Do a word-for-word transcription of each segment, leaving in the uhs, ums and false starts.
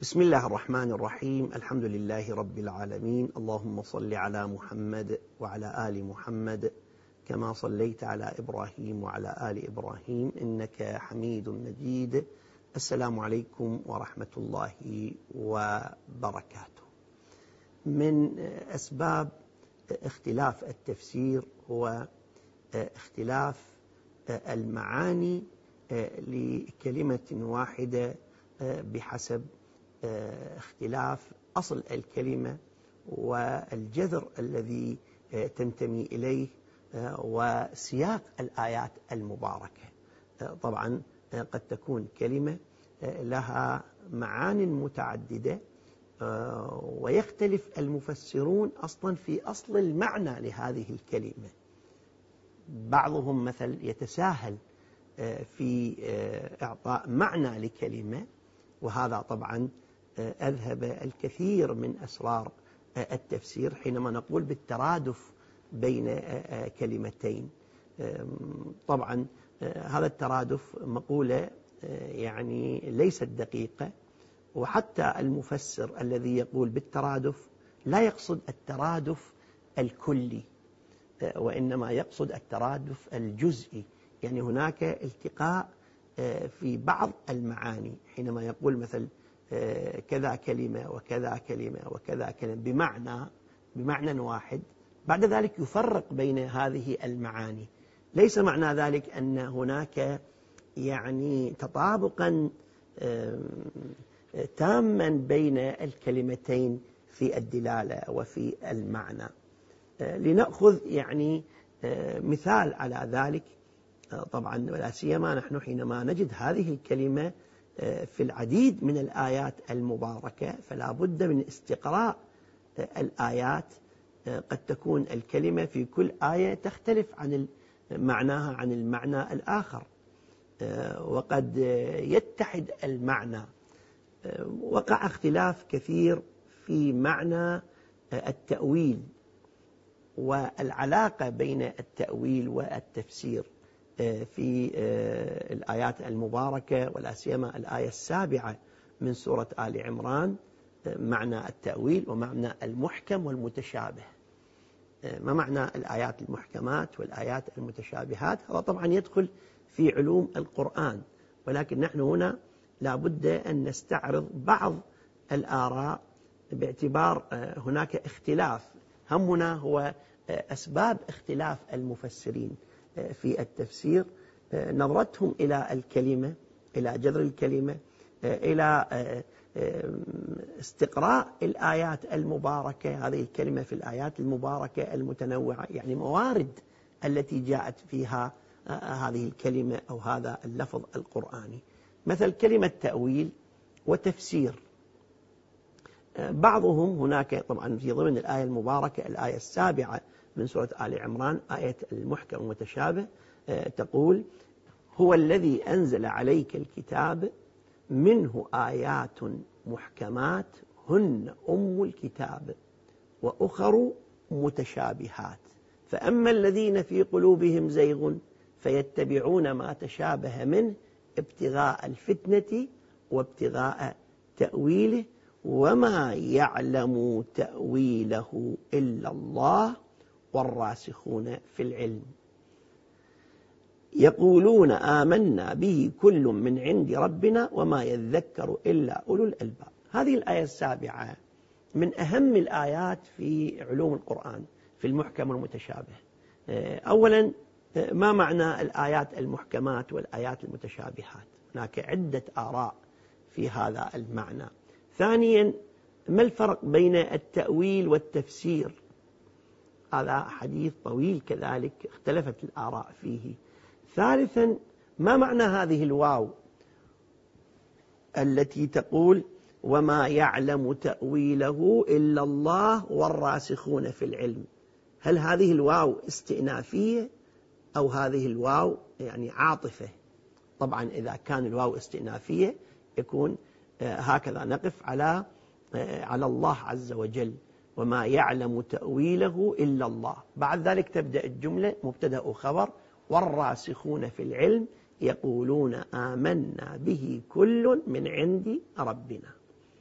بسم الله الرحمن الرحيم. الحمد لله رب العالمين. اللهم صل على محمد وعلى آل محمد كما صليت على إبراهيم وعلى آل إبراهيم إنك حميد مجيد. السلام عليكم ورحمة الله وبركاته. من أسباب اختلاف التفسير هو اختلاف المعاني لكلمة واحدة بحسب اختلاف أصل الكلمة والجذر الذي تنتمي إليه وسياق الآيات المباركة. طبعا قد تكون كلمة لها معان متعددة ويختلف المفسرون أصلا في أصل المعنى لهذه الكلمة. بعضهم مثل يتساهل في إعطاء معنى لكلمة، وهذا طبعا أذهب الكثير من أسرار التفسير حينما نقول بالترادف بين كلمتين. طبعا هذا الترادف مقولة يعني ليست دقيقة، وحتى المفسر الذي يقول بالترادف لا يقصد الترادف الكلي، وإنما يقصد الترادف الجزئي. يعني هناك التقاء في بعض المعاني حينما يقول مثل كذا كلمة وكذا كلمة وكذا كلمة بمعنى بمعنى واحد، بعد ذلك يفرق بين هذه المعاني. ليس معنى ذلك أن هناك يعني تطابقا تاما بين الكلمتين في الدلالة وفي المعنى. لنأخذ يعني مثال على ذلك. طبعا ولا سيما نحن حينما نجد هذه الكلمة في العديد من الآيات المباركة فلا بد من استقراء الآيات. قد تكون الكلمة في كل آية تختلف عن معناها عن المعنى الآخر، وقد يتحد المعنى. وقع اختلاف كثير في معنى التأويل والعلاقة بين التأويل والتفسير في الآيات المباركة، ولا سيما الآية السابعة من سورة آل عمران، معنى التأويل ومعنى المحكم والمتشابه. ما معنى الآيات المحكمات والآيات المتشابهات؟ هذا طبعا يدخل في علوم القرآن، ولكن نحن هنا لا بد أن نستعرض بعض الآراء باعتبار هناك اختلاف. همنا هو أسباب اختلاف المفسرين في التفسير، نظرتهم إلى الكلمة، إلى جذر الكلمة، إلى استقراء الآيات المباركة، هذه الكلمة في الآيات المباركة المتنوعة، يعني موارد التي جاءت فيها هذه الكلمة أو هذا اللفظ القرآني. مثل كلمة تأويل وتفسير. بعضهم هناك طبعا في ضمن الآية المباركة الآية السابعة من سورة آل عمران، آية المحكم المتشابه، تقول: هو الذي أنزل عليك الكتاب منه آيات محكمات هن أم الكتاب وأخر متشابهات فأما الذين في قلوبهم زيغ فيتبعون ما تشابه منه ابتغاء الفتنة وابتغاء تأويله وما يعلم تأويله إلا الله والراسخون في العلم يقولون آمنا به كل من عند ربنا وما يذكر إلا أولو الألباب. هذه الآية السابعة من أهم الآيات في علوم القرآن في المحكم والمتشابه. أولا، ما معنى الآيات المحكمات والآيات المتشابهات؟ هناك عدة آراء في هذا المعنى. ثانيا، ما الفرق بين التأويل والتفسير؟ هذا حديث طويل كذلك اختلفت الآراء فيه. ثالثا، ما معنى هذه الواو التي تقول وما يعلم تأويله إلا الله والراسخون في العلم؟ هل هذه الواو استئنافية أو هذه الواو يعني عاطفة؟ طبعا إذا كان الواو استئنافية يكون هكذا نقف على على الله عز وجل، وما يعلم تأويله إلا الله. بعد ذلك تبدأ الجملة مبتدأ وخبر، والراسخون في العلم يقولون آمنا به كل من عند ربنا.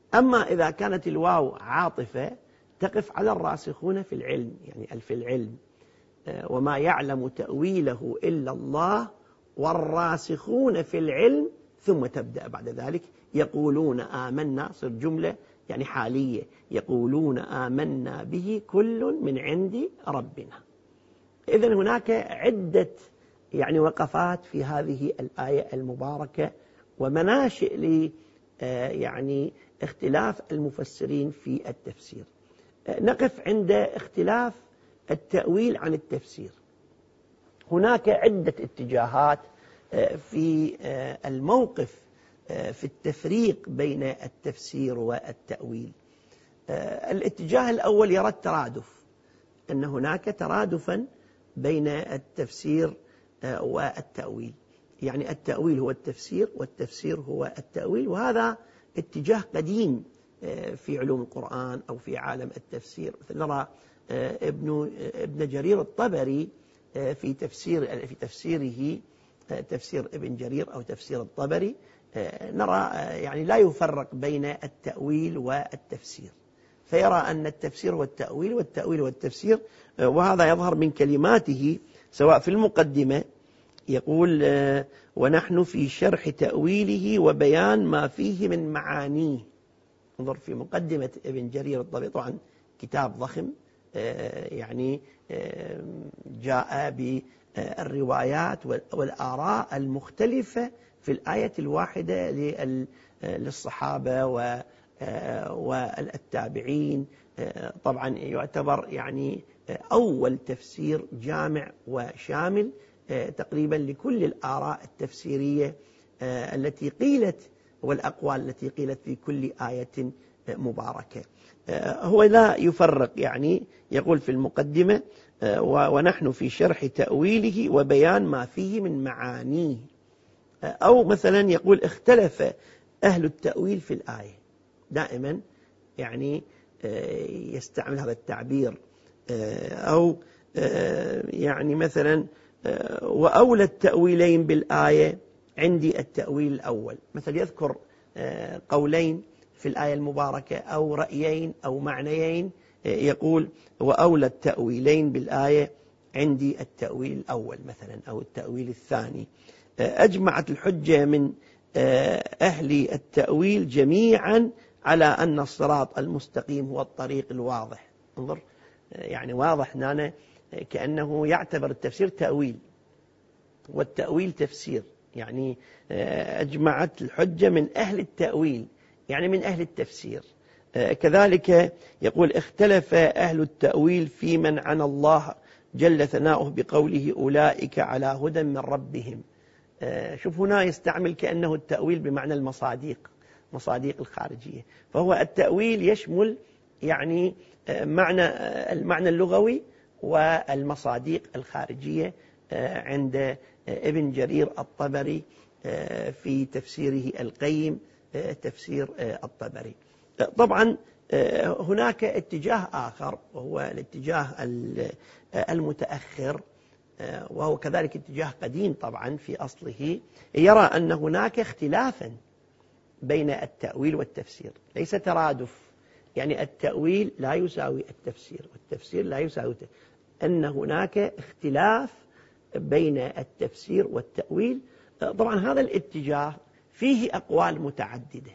أما إذا كانت الواو عاطفة تقف على الراسخون في العلم، يعني في العلم، وما يعلم تأويله إلا الله والراسخون في العلم، ثم تبدأ بعد ذلك يقولون آمنا، صر جملة يعني حالية، يقولون آمنا به كل من عند ربنا. إذن هناك عدة يعني وقفات في هذه الآية المباركة ومناشئ ل يعني اختلاف المفسرين في التفسير. نقف عند اختلاف التأويل عن التفسير. هناك عدة اتجاهات في الموقف في التفريق بين التفسير والتأويل. الاتجاه الأول يرى الترادف، أن هناك ترادفا بين التفسير والتأويل، يعني التأويل هو التفسير والتفسير هو التأويل، وهذا اتجاه قديم في علوم القرآن أو في عالم التفسير. مثل نرى ابن ابن جرير الطبري في تفسير في تفسيره تفسير ابن جرير أو تفسير الطبري، نرى يعني لا يفرق بين التأويل والتفسير، فيرى أن التفسير والتأويل والتأويل والتفسير، وهذا يظهر من كلماته سواء في المقدمة يقول ونحن في شرح تأويله وبيان ما فيه من معانيه. انظر في مقدمة ابن جرير الطبري، طبعا كتاب ضخم يعني جاء بالروايات والآراء المختلفة في الآية الواحدة للصحابة والتابعين. طبعا يعتبر يعني أول تفسير جامع وشامل تقريبا لكل الآراء التفسيرية التي قيلت والأقوال التي قيلت في كل آية مباركة. هو لا يفرق، يعني يقول في المقدمة ونحن في شرح تأويله وبيان ما فيه من معانيه. أو مثلا يقول اختلف أهل التأويل في الآية، دائما يعني يستعمل هذا التعبير. أو يعني مثلا وأولى التأويلين بالآية عندي التأويل الأول، مثل يذكر قولين في الآية المباركة أو رأيين أو معنيين، يقول وأولى التأويلين بالآية عندي التأويل الأول مثلا أو التأويل الثاني. أجمعت الحجة من أهل التأويل جميعا على أن الصراط المستقيم هو الطريق الواضح. انظر يعني واضح هنا كأنه يعتبر التفسير تأويل والتأويل تفسير، يعني أجمعت الحجة من أهل التأويل يعني من أهل التفسير. كذلك يقول اختلف أهل التأويل في من عن الله جل ثناؤه بقوله أولئك على هدى من ربهم. شوف هنا يستعمل كأنه التأويل بمعنى المصاديق، مصاديق الخارجية، فهو التأويل يشمل يعني معنى المعنى اللغوي والمصاديق الخارجية عند ابن جرير الطبري في تفسيره القيم تفسير الطبري. طبعا هناك اتجاه آخر وهو الاتجاه المتأخر، وهو كذلك اتجاه قديم طبعا في أصله، يرى أن هناك اختلافا بين التأويل والتفسير، ليس ترادف، يعني التأويل لا يساوي التفسير والتفسير لا يساوي التأويل، أن هناك اختلاف بين التفسير والتأويل. طبعا هذا الاتجاه فيه أقوال متعددة،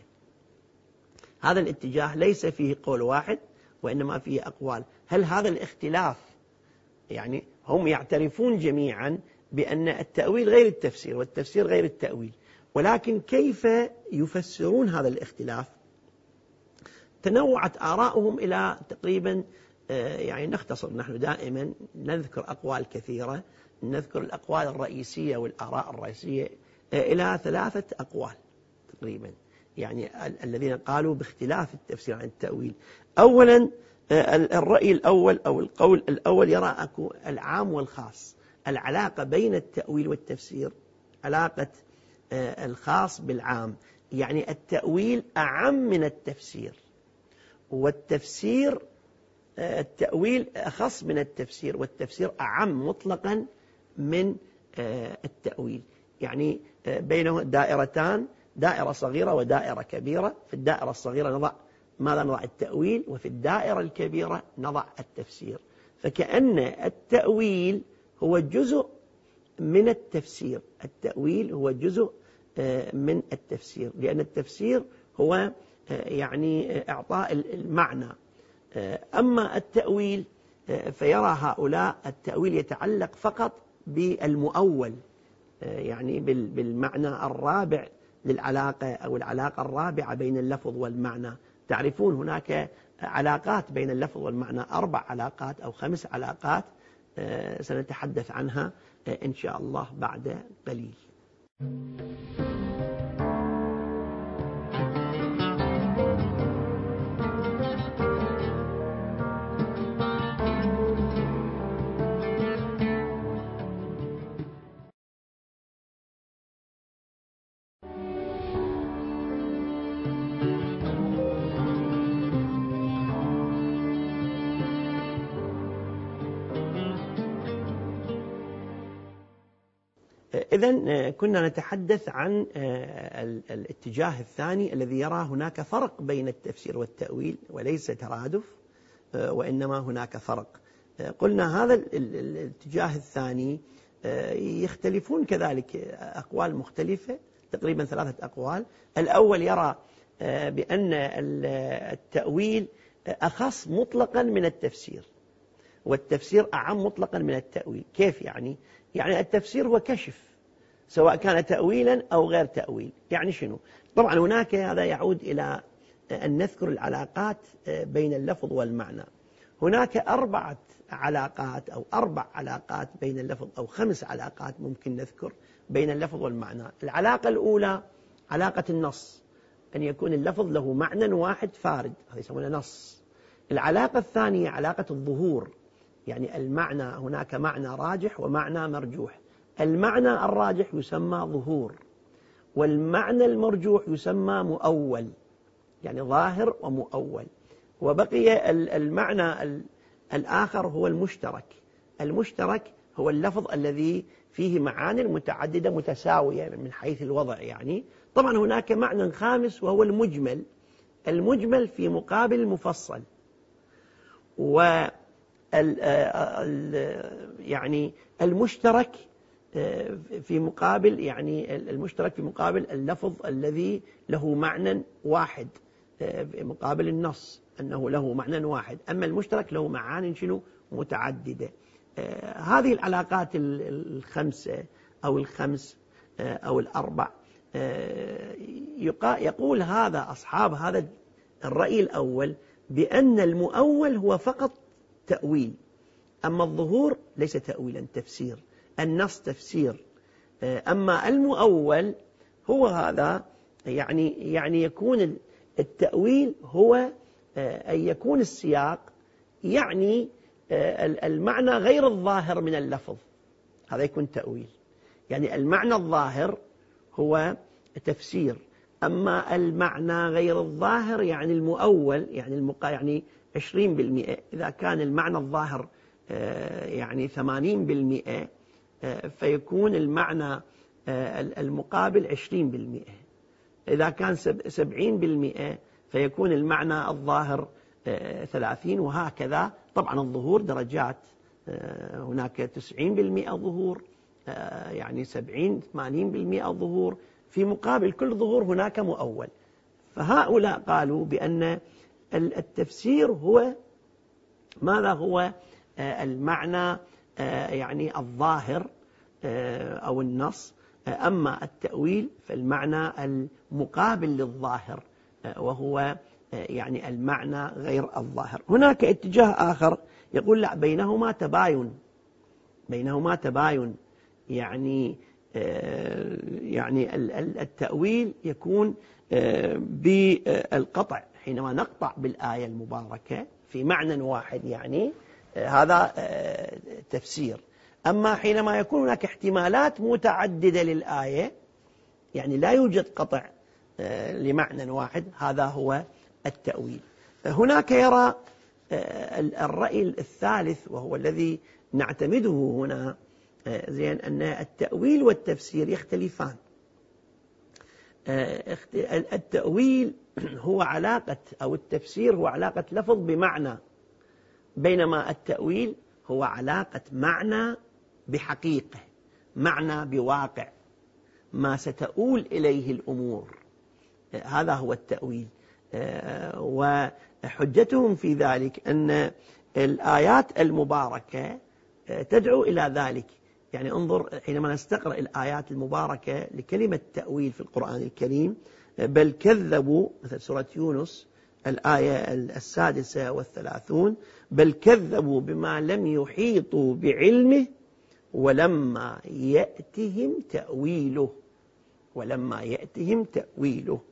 هذا الاتجاه ليس فيه قول واحد وإنما فيه أقوال. هل هذا الاختلاف يعني هم يعترفون جميعا بأن التأويل غير التفسير والتفسير غير التأويل، ولكن كيف يفسرون هذا الاختلاف؟ تنوعت آراؤهم إلى تقريبا يعني نختصر، نحن دائما نذكر أقوال كثيرة، نذكر الأقوال الرئيسية والآراء الرئيسية إلى ثلاثة أقوال تقريبا، يعني الذين قالوا باختلاف التفسير عن التأويل. أولا الرأي الأول أو القول الأول يرى أكو العام والخاص، العلاقة بين التأويل والتفسير علاقة الخاص بالعام، يعني التأويل أعم من التفسير والتفسير التأويل أخص من التفسير والتفسير أعم مطلقا من التأويل، يعني بينه دائرتان دائرة صغيرة ودائرة كبيرة. في الدائرة الصغيرة نضع ماذا؟ نضع التأويل، وفي الدائرة الكبيرة نضع التفسير. فكأن التأويل هو جزء من التفسير، التأويل هو جزء من التفسير، لأن التفسير هو يعني إعطاء المعنى. أما التأويل فيرى هؤلاء التأويل يتعلق فقط بالمؤول، يعني بالمعنى الرابع للعلاقة أو العلاقة الرابعة بين اللفظ والمعنى. تعرفون هناك علاقات بين اللفظ والمعنى، أربع علاقات أو خمس علاقات سنتحدث عنها إن شاء الله بعد قليل. إذن كنا نتحدث عن الاتجاه الثاني الذي يرى هناك فرق بين التفسير والتأويل، وليس ترادف وإنما هناك فرق. قلنا هذا الاتجاه الثاني يختلفون كذلك أقوال مختلفة، تقريبا ثلاثة أقوال. الأول يرى بأن التأويل أخص مطلقا من التفسير، والتفسير أعم مطلقا من التأويل. كيف يعني؟ يعني التفسير هو كشف، سواء كان تأويلا أو غير تأويل. يعني شنو؟ طبعا هناك هذا يعود إلى أن نذكر العلاقات بين اللفظ والمعنى. هناك أربعة علاقات أو أربع علاقات بين اللفظ، أو خمس علاقات ممكن نذكر بين اللفظ والمعنى. العلاقة الأولى علاقة النص، أن يكون اللفظ له معنى واحد فارد، هذا يسمونه نص. العلاقة الثانية علاقة الظهور، يعني المعنى هناك معنى راجح ومعنى مرجوح. المعنى الراجح يسمى ظهور، والمعنى المرجوح يسمى مؤول، يعني ظاهر ومؤول. وبقي المعنى الآخر هو المشترك. المشترك هو اللفظ الذي فيه معاني متعددة متساوية من حيث الوضع. يعني طبعا هناك معنى خامس وهو المجمل. المجمل في مقابل المفصل، و يعني المشترك في مقابل يعني المشترك في مقابل اللفظ الذي له معنى واحد، في مقابل النص أنه له معنى واحد. أما المشترك له معاني شنو؟ متعددة. هذه العلاقات الخمسة أو الخمس أو الأربع، يقول هذا أصحاب هذا الرأي الأول بأن المؤول هو فقط تأويل، أما الظهور ليس تأويلا، تفسير. النص تفسير، أما المؤول هو هذا يعني يعني يكون التأويل هو أن يكون السياق يعني المعنى غير الظاهر من اللفظ، هذا يكون تأويل. يعني المعنى الظاهر هو تفسير، أما المعنى غير الظاهر يعني المؤول، يعني المقا يعني عشرين بالمئة. إذا كان المعنى الظاهر يعني ثمانين بالمئة فيكون المعنى المقابل عشرين بالمئة. إذا كان سبعين بالمئة فيكون المعنى الظاهر ثلاثين، وهكذا. طبعا الظهور درجات، هناك تسعين بالمئة ظهور، يعني سبعين ثمانين بالمئة ظهور، في مقابل كل ظهور هناك مؤول. فهؤلاء قالوا بأن التفسير هو ماذا؟ هو المعنى يعني الظاهر أو النص، أما التأويل فالمعنى المقابل للظاهر وهو يعني المعنى غير الظاهر. هناك اتجاه آخر يقول لا، بينهما تباين، بينهما تباين. يعني يعني التأويل يكون بالقطع، حينما نقطع بالآية المباركة في معنى واحد يعني هذا تفسير. أما حينما يكون هناك احتمالات متعددة للآية، يعني لا يوجد قطع لمعنى واحد، هذا هو التأويل. هناك يرى الرأي الثالث وهو الذي نعتمده هنا زين، أن التأويل والتفسير يختلفان. التأويل هو علاقة أو التفسير هو علاقة لفظ بمعنى، بينما التأويل هو علاقة معنى بحقيقة، معنى بواقع ما ستؤول إليه الأمور. هذا هو التأويل. وحجتهم في ذلك أن الآيات المباركة تدعو إلى ذلك. يعني انظر حينما نستقرأ الآيات المباركة لكلمة تأويل في القرآن الكريم، بل كذبوا مثل سورة يونس الآية السادسة والثلاثون، بل كذبوا بما لم يحيطوا بعلمه ولما يأتهم تأويله، ولما يأتهم تأويله.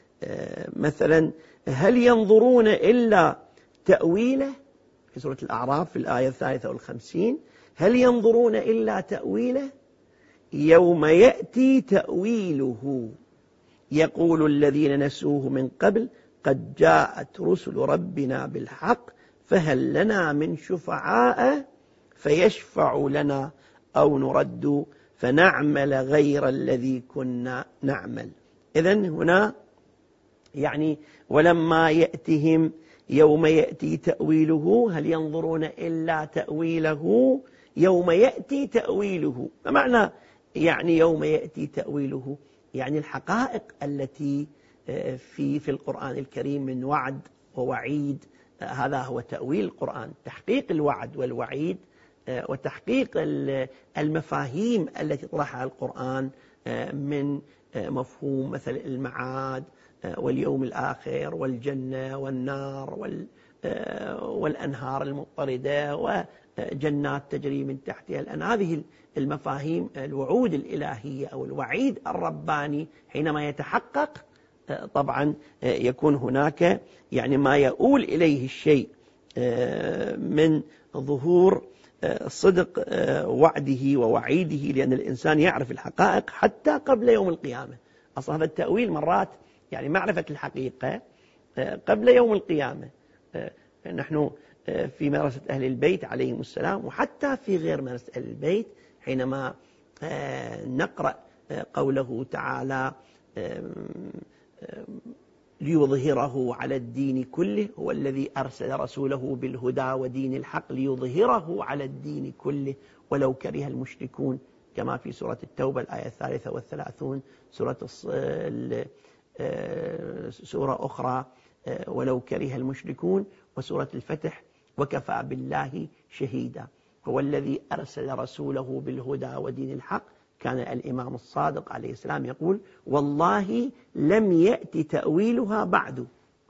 مثلا هل ينظرون إلا تأويله في سورة الأعراف في الآية الثالثة والخمسين، هل ينظرون إلا تأويله يوم يأتي تأويله يقول الذين نسوه من قبل قد جاءت رسل ربنا بالحق فهل لنا من شفعاء فيشفعوا لنا أو نرد فنعمل غير الذي كنا نعمل. إذن هنا يعني ولما يأتهم يوم يأتي تأويله، هل ينظرون إلا تأويله يوم يأتي تأويله. فمعنى يعني يوم يأتي تأويله يعني الحقائق التي في في القرآن الكريم من وعد ووعيد، هذا هو تأويل القرآن، تحقيق الوعد والوعيد وتحقيق المفاهيم التي طرحها القرآن من مفهوم مثل المعاد واليوم الآخر والجنة والنار والأنهار المضطردة وجنات تجري من تحتها الأنهار. هذه المفاهيم الوعود الإلهية أو الوعيد الرباني حينما يتحقق طبعا يكون هناك يعني ما يؤول إليه الشيء من ظهور صدق وعده ووعيده، لأن الإنسان يعرف الحقائق حتى قبل يوم القيامة. أصلا هذا التأويل مرات يعني معرفة الحقيقة قبل يوم القيامة. نحن في مدرسة أهل البيت عليهم السلام وحتى في غير مدرسة أهل البيت حينما نقرأ قوله تعالى ليظهره على الدين كله، هو الذي أرسل رسوله بالهدى ودين الحق ليظهره على الدين كله ولو كره المشركون، كما في سورة التوبة الآية الثالثة والثلاثون، سورة سورة أخرى ولو كره المشركون، وسورة الفتح وكفى بالله شهيدا. هو الذي أرسل رسوله بالهدى ودين الحق. كان الإمام الصادق عليه السلام يقول والله لم يأت تأويلها بعد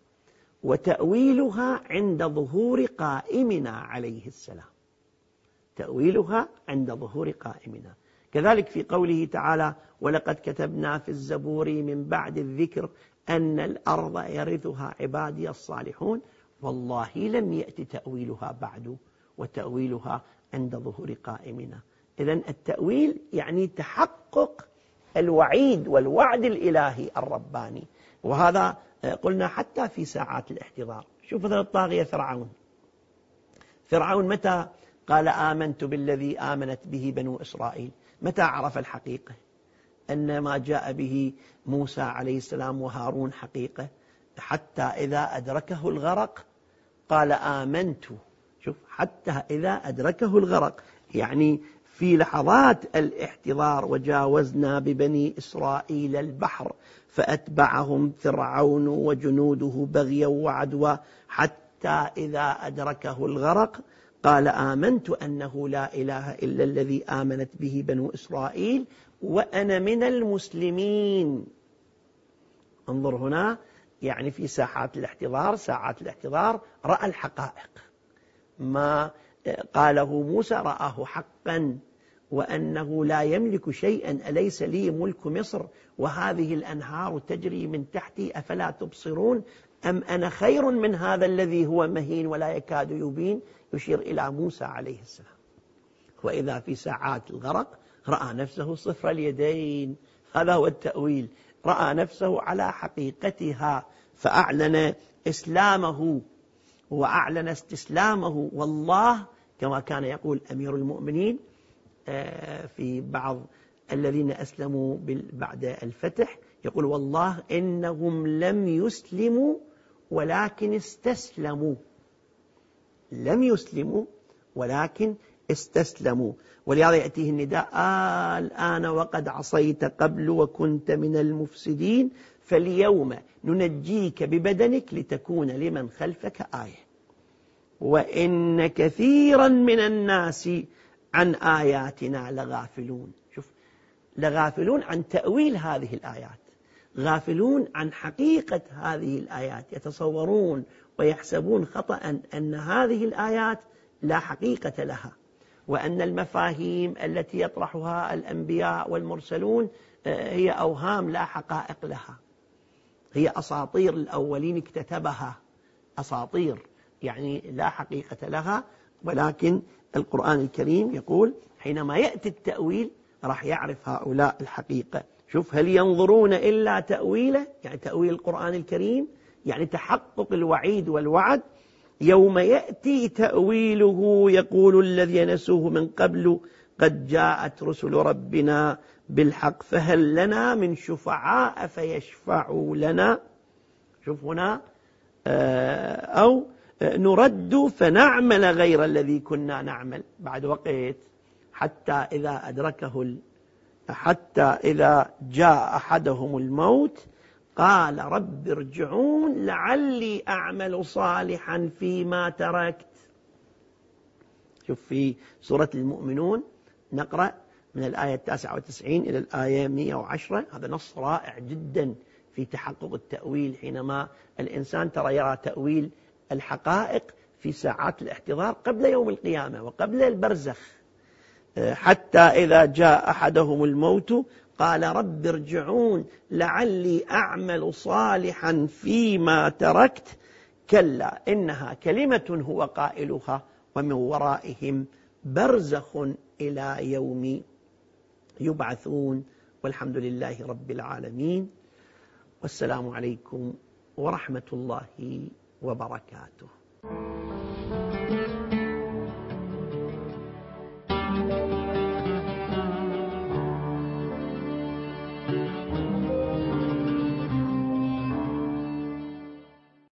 وتأويلها عند ظهور قائمنا عليه السلام، تأويلها عند ظهور قائمنا. كذلك في قوله تعالى ولقد كتبنا في الزبور من بعد الذكر أن الأرض يرثها عبادي الصالحون، والله لم يأت تأويلها بعد وتأويلها عند ظهور قائمنا. إذن التأويل يعني تحقق الوعيد والوعد الإلهي الرباني، وهذا قلنا حتى في ساعات الاحتضار. شوف مثلا الطاغية فرعون، فرعون متى قال آمنت بالذي آمنت به بنو إسرائيل؟ متى عرف الحقيقة أن ما جاء به موسى عليه السلام وهارون حقيقة؟ حتى إذا أدركه الغرق قال آمنت. شوف حتى إذا أدركه الغرق، يعني في لحظات الاحتضار وجاوزنا ببني إسرائيل البحر فأتبعهم فرعون وجنوده بغيا وعدوا حتى إذا أدركه الغرق قال آمنت أنه لا إله إلا الذي آمنت به بنو إسرائيل وأنا من المسلمين. انظر هنا، يعني في ساحات الاحتضار ساعات الاحتضار رأى الحقائق، ما قاله موسى رآه حقا، وأنه لا يملك شيئا، أليس لي ملك مصر وهذه الأنهار تجري من تحتي أفلا تبصرون أم أنا خير من هذا الذي هو مهين ولا يكاد يبين، يشير إلى موسى عليه السلام. وإذا في ساعات الغرق رأى نفسه صفر اليدين. هذا هو التأويل، رأى نفسه على حقيقتها فأعلن إسلامه وأعلن استسلامه. والله كما كان يقول أمير المؤمنين في بعض الذين أسلموا بعد الفتح، يقول والله إنهم لم يسلموا ولكن استسلموا، لم يسلموا ولكن استسلموا. ولهذا يأتيه النداء آه الآن وقد عصيت قبل وكنت من المفسدين فاليوم ننجيك ببدنك لتكون لمن خلفك آية وإن كثيرا من الناس عن آياتنا لغافلون. شوف، لغافلون عن تأويل هذه الآيات، غافلون عن حقيقة هذه الآيات، يتصورون ويحسبون خطأ أن هذه الآيات لا حقيقة لها، وأن المفاهيم التي يطرحها الأنبياء والمرسلون هي أوهام لا حقائق لها، هي أساطير الأولين اكتتبها، أساطير يعني لا حقيقة لها. ولكن القرآن الكريم يقول حينما يأتي التأويل راح يعرف هؤلاء الحقيقة. شوف، هل ينظرون إلا تأويله، يعني تأويل القرآن الكريم يعني تحقق الوعيد والوعد. يوم يأتي تأويله يقول الذين نسوه من قبل قد جاءت رسل ربنا بالحق فهل لنا من شفعاء فيشفعوا لنا. شوف هنا أو نرد فنعمل غير الذي كنا نعمل بعد وقت، حتى إذا أدركه حتى إذا جاء أحدهم الموت قال رب ارجعون لعلي أعمل صالحا فيما تركت. شوف في سورة المؤمنون نقرأ من الآية التاسعة والتسعين إلى الآية مئة وعشرة، هذا نص رائع جدا في تحقق التأويل، حينما الإنسان ترى يرى تأويل الحقائق في ساعات الاحتضار قبل يوم القيامة وقبل البرزخ. حتى إذا جاء أحدهم الموت قال رب ارجعون لعلي أعمل صالحا فيما تركت كلا إنها كلمة هو قائلها ومن ورائهم برزخ إلى يوم يبعثون. والحمد لله رب العالمين، والسلام عليكم ورحمة الله وبركاته.